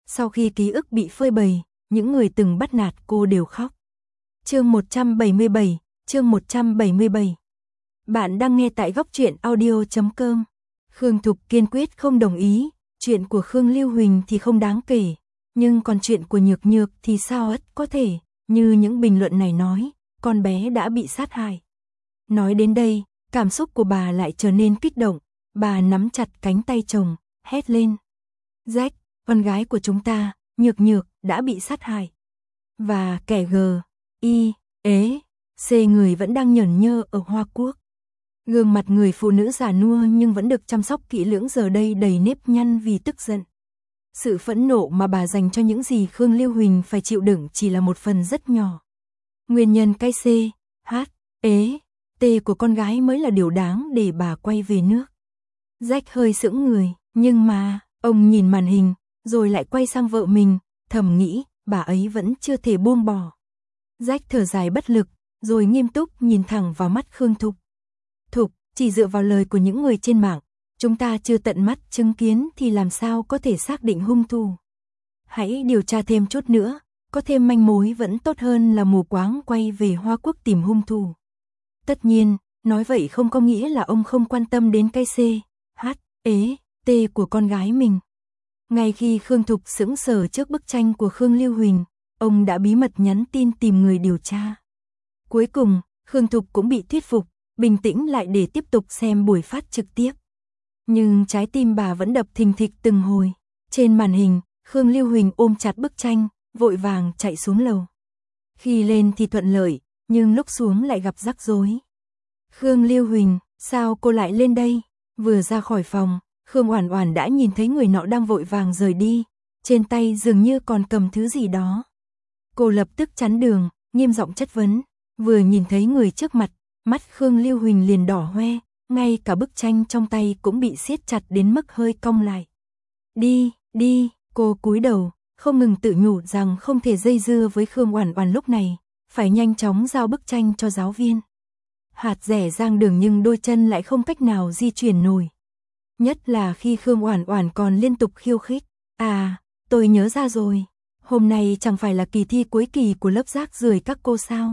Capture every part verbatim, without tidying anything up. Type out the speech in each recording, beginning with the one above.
Sau khi ký ức bị phơi bày, những người từng bắt nạt cô đều khóc. Chương một trăm bảy mươi bảy, chương một trăm bảy mươi bảy. Bạn đang nghe tại góc truyện audio chấm com. Khương Thục kiên quyết không đồng ý, chuyện của Khương Lưu Huỳnh thì không đáng kể, nhưng còn chuyện của Nhược Nhược thì sao ất có thể, như những bình luận này nói, con bé đã bị sát hại. Nói đến đây, cảm xúc của bà lại trở nên kích động, bà nắm chặt cánh tay chồng, hét lên. Jack, con gái của chúng ta, Nhược Nhược, đã bị sát hại. Và kẻ G, Y, ế, C người vẫn đang nhởn nhơ ở Hoa Quốc. Gương mặt người phụ nữ già nua nhưng vẫn được chăm sóc kỹ lưỡng giờ đây đầy nếp nhăn vì tức giận. Sự phẫn nộ mà bà dành cho những gì Khương Lưu Huỳnh phải chịu đựng chỉ là một phần rất nhỏ. Nguyên nhân cái C, H, ế, T của con gái mới là điều đáng để bà quay về nước. Jack hơi sững người, nhưng mà, ông nhìn màn hình, rồi lại quay sang vợ mình, thầm nghĩ, bà ấy vẫn chưa thể buông bỏ. Jack thở dài bất lực, rồi nghiêm túc nhìn thẳng vào mắt Khương Thục. Thục, chỉ dựa vào lời của những người trên mạng, chúng ta chưa tận mắt chứng kiến thì làm sao có thể xác định hung thủ. Hãy điều tra thêm chút nữa, có thêm manh mối vẫn tốt hơn là mù quáng quay về Hoa Quốc tìm hung thủ. Tất nhiên, nói vậy không có nghĩa là ông không quan tâm đến cái C, H, ế, T của con gái mình. Ngay khi Khương Thục sững sờ trước bức tranh của Khương Lưu Huỳnh, ông đã bí mật nhắn tin tìm người điều tra. Cuối cùng, Khương Thục cũng bị thuyết phục, bình tĩnh lại để tiếp tục xem buổi phát trực tiếp. Nhưng trái tim bà vẫn đập thình thịch từng hồi. Trên màn hình, Khương Lưu Huỳnh ôm chặt bức tranh, vội vàng chạy xuống lầu. Khi lên thì thuận lợi, nhưng lúc xuống lại gặp rắc rối. Khương Lưu Huỳnh, sao cô lại lên đây? Vừa ra khỏi phòng, Khương Oản Oản đã nhìn thấy người nọ đang vội vàng rời đi, trên tay dường như còn cầm thứ gì đó. Cô lập tức chắn đường, nghiêm giọng chất vấn, vừa nhìn thấy người trước mặt, mắt Khương Lưu Huỳnh liền đỏ hoe, ngay cả bức tranh trong tay cũng bị siết chặt đến mức hơi cong lại. Đi, đi, cô cúi đầu, không ngừng tự nhủ rằng không thể dây dưa với Khương Oản Oản lúc này, phải nhanh chóng giao bức tranh cho giáo viên. Hạt rẻ giang đường nhưng đôi chân lại không cách nào di chuyển nổi. Nhất là khi Khương Oản Oản còn liên tục khiêu khích. À, tôi nhớ ra rồi. Hôm nay chẳng phải là kỳ thi cuối kỳ của lớp rác rưởi các cô sao?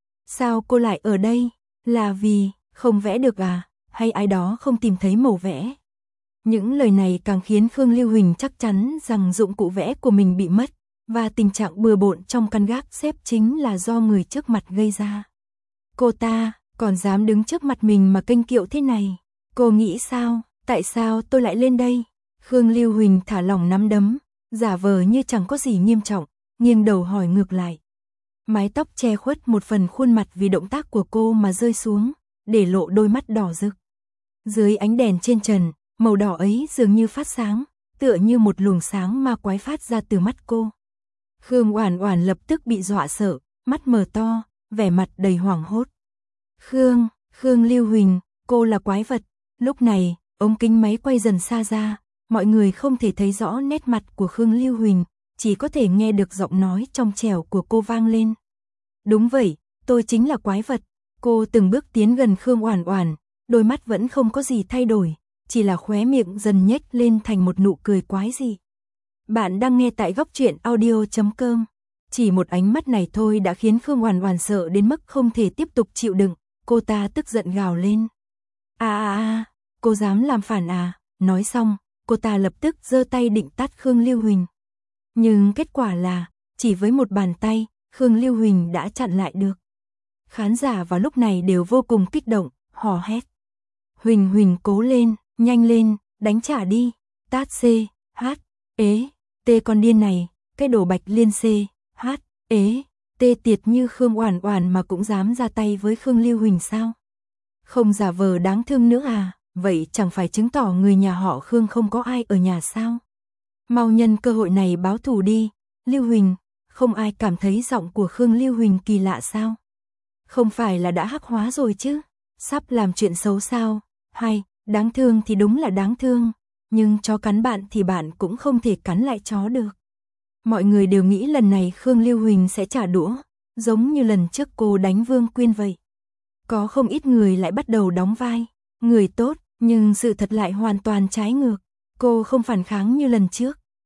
Sao cô lại ở đây? Là vì không vẽ được à? Hay ai đó không tìm thấy màu vẽ? Những lời này càng khiến Khương Lưu Huỳnh chắc chắn rằng dụng cụ vẽ của mình bị mất, và tình trạng bừa bộn trong căn gác xếp chính là do người trước mặt gây ra. Cô ta còn dám đứng trước mặt mình mà kênh kiệu thế này. Cô nghĩ sao? Tại sao tôi lại lên đây? Khương Lưu Huỳnh thả lỏng nắm đấm, giả vờ như chẳng có gì nghiêm trọng, nghiêng đầu hỏi ngược lại. Mái tóc che khuất một phần khuôn mặt vì động tác của cô mà rơi xuống, để lộ đôi mắt đỏ rực. Dưới ánh đèn trên trần, màu đỏ ấy dường như phát sáng, tựa như một luồng sáng ma quái phát ra từ mắt cô. Khương Oản Oản lập tức bị dọa sợ, mắt mở to, vẻ mặt đầy hoảng hốt. Khương, Khương Lưu Huỳnh, cô là quái vật. Lúc này, ống kính máy quay dần xa ra, mọi người không thể thấy rõ nét mặt của Khương Lưu Huỳnh, chỉ có thể nghe được giọng nói trong trẻo của cô vang lên. Đúng vậy, tôi chính là quái vật. Cô từng bước tiến gần Khương Oản Oản, đôi mắt vẫn không có gì thay đổi, chỉ là khóe miệng dần nhếch lên thành một nụ cười quái dị. Bạn đang nghe tại góc truyện audio chấm com. Chỉ một ánh mắt này thôi đã khiến Khương Oản Oản sợ đến mức không thể tiếp tục chịu đựng, cô ta tức giận gào lên. A a a, cô dám làm phản à? Nói xong, cô ta lập tức giơ tay định tát Khương Lưu Huỳnh. Nhưng kết quả là, chỉ với một bàn tay, Khương Lưu Huỳnh đã chặn lại được. Khán giả vào lúc này đều vô cùng kích động, hò hét. Huỳnh Huỳnh cố lên, nhanh lên, đánh trả đi. Tát C, H, ế, T con điên này, cái đồ bạch liên C, H, ế, T tiệt như Khương Oản Oản mà cũng dám ra tay với Khương Lưu Huỳnh sao? Không giả vờ đáng thương nữa à? Vậy chẳng phải chứng tỏ người nhà họ Khương không có ai ở nhà sao? Mau nhân cơ hội này báo thù đi. Lưu Huỳnh, không ai cảm thấy giọng của Khương Lưu Huỳnh kỳ lạ sao? Không phải là đã hắc hóa rồi chứ? Sắp làm chuyện xấu sao? Hay, đáng thương thì đúng là đáng thương, nhưng chó cắn bạn thì bạn cũng không thể cắn lại chó được. Mọi người đều nghĩ lần này Khương Lưu Huỳnh sẽ trả đũa, giống như lần trước cô đánh Vương Quyên vậy. Có không ít người lại bắt đầu đóng vai người tốt, nhưng sự thật lại hoàn toàn trái ngược. Cô không phản kháng như lần trước,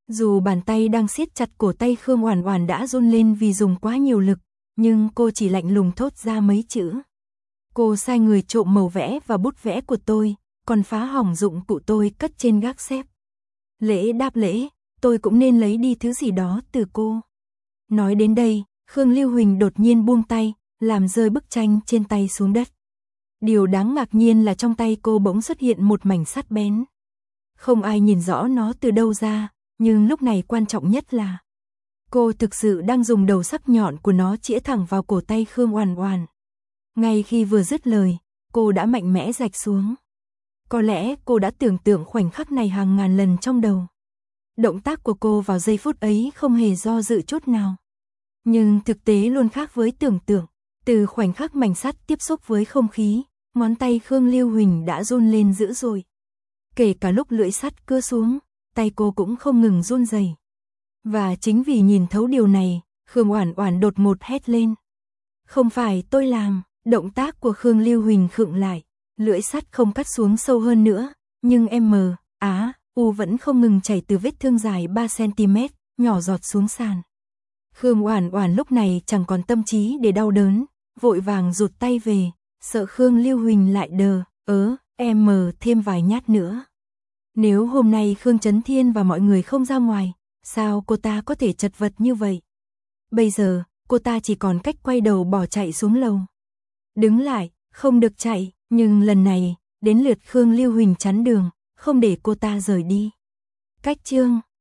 Dù bàn tay đang siết chặt cổ tay Khương Oản Oản đã run lên vì dùng quá nhiều lực, nhưng cô chỉ lạnh lùng thốt ra mấy chữ. Cô sai người trộm màu vẽ và bút vẽ của tôi, còn phá hỏng dụng cụ tôi cất trên gác xếp. Lễ đáp lễ, tôi cũng nên lấy đi thứ gì đó từ cô. Nói đến đây, Khương Lưu Huỳnh đột nhiên buông tay, làm rơi bức tranh trên tay xuống đất. Điều đáng ngạc nhiên là trong tay cô bỗng xuất hiện một mảnh sắt bén. Không ai nhìn rõ nó từ đâu ra, nhưng lúc này quan trọng nhất là cô thực sự đang dùng đầu sắc nhọn của nó chĩa thẳng vào cổ tay Khương Oản Oản. Ngay khi vừa dứt lời, cô đã mạnh mẽ rạch xuống. Có lẽ cô đã tưởng tượng khoảnh khắc này hàng ngàn lần trong đầu. Động tác của cô vào giây phút ấy không hề do dự chút nào. Nhưng thực tế luôn khác với tưởng tượng. Từ khoảnh khắc mảnh sắt tiếp xúc với không khí, ngón tay Khương Lưu Huỳnh đã run lên dữ dội. Kể cả lúc lưỡi sắt cưa xuống, tay cô cũng không ngừng run rẩy. Và chính vì nhìn thấu điều này, Khương Oản Oản đột ngột hét lên. Không phải tôi làm, động tác của Khương Lưu Huỳnh khựng lại, lưỡi sắt không cắt xuống sâu hơn nữa, nhưng M, Á, U vẫn không ngừng chảy từ vết thương dài ba xăng-ti-mét, nhỏ giọt xuống sàn. Khương Oản Oản lúc này chẳng còn tâm trí để đau đớn, vội vàng rụt tay về, sợ Khương Lưu Huỳnh lại đờ, ớ, M thêm vài nhát nữa. Nếu hôm nay Khương Chấn Thiên và mọi người không ra ngoài, sao cô ta có thể chật vật như vậy? Bây giờ, cô ta chỉ còn cách quay đầu bỏ chạy xuống lầu. Đứng lại, không được chạy, nhưng lần này, đến lượt Khương Lưu Huỳnh chắn đường, không để cô ta rời đi. Cách chương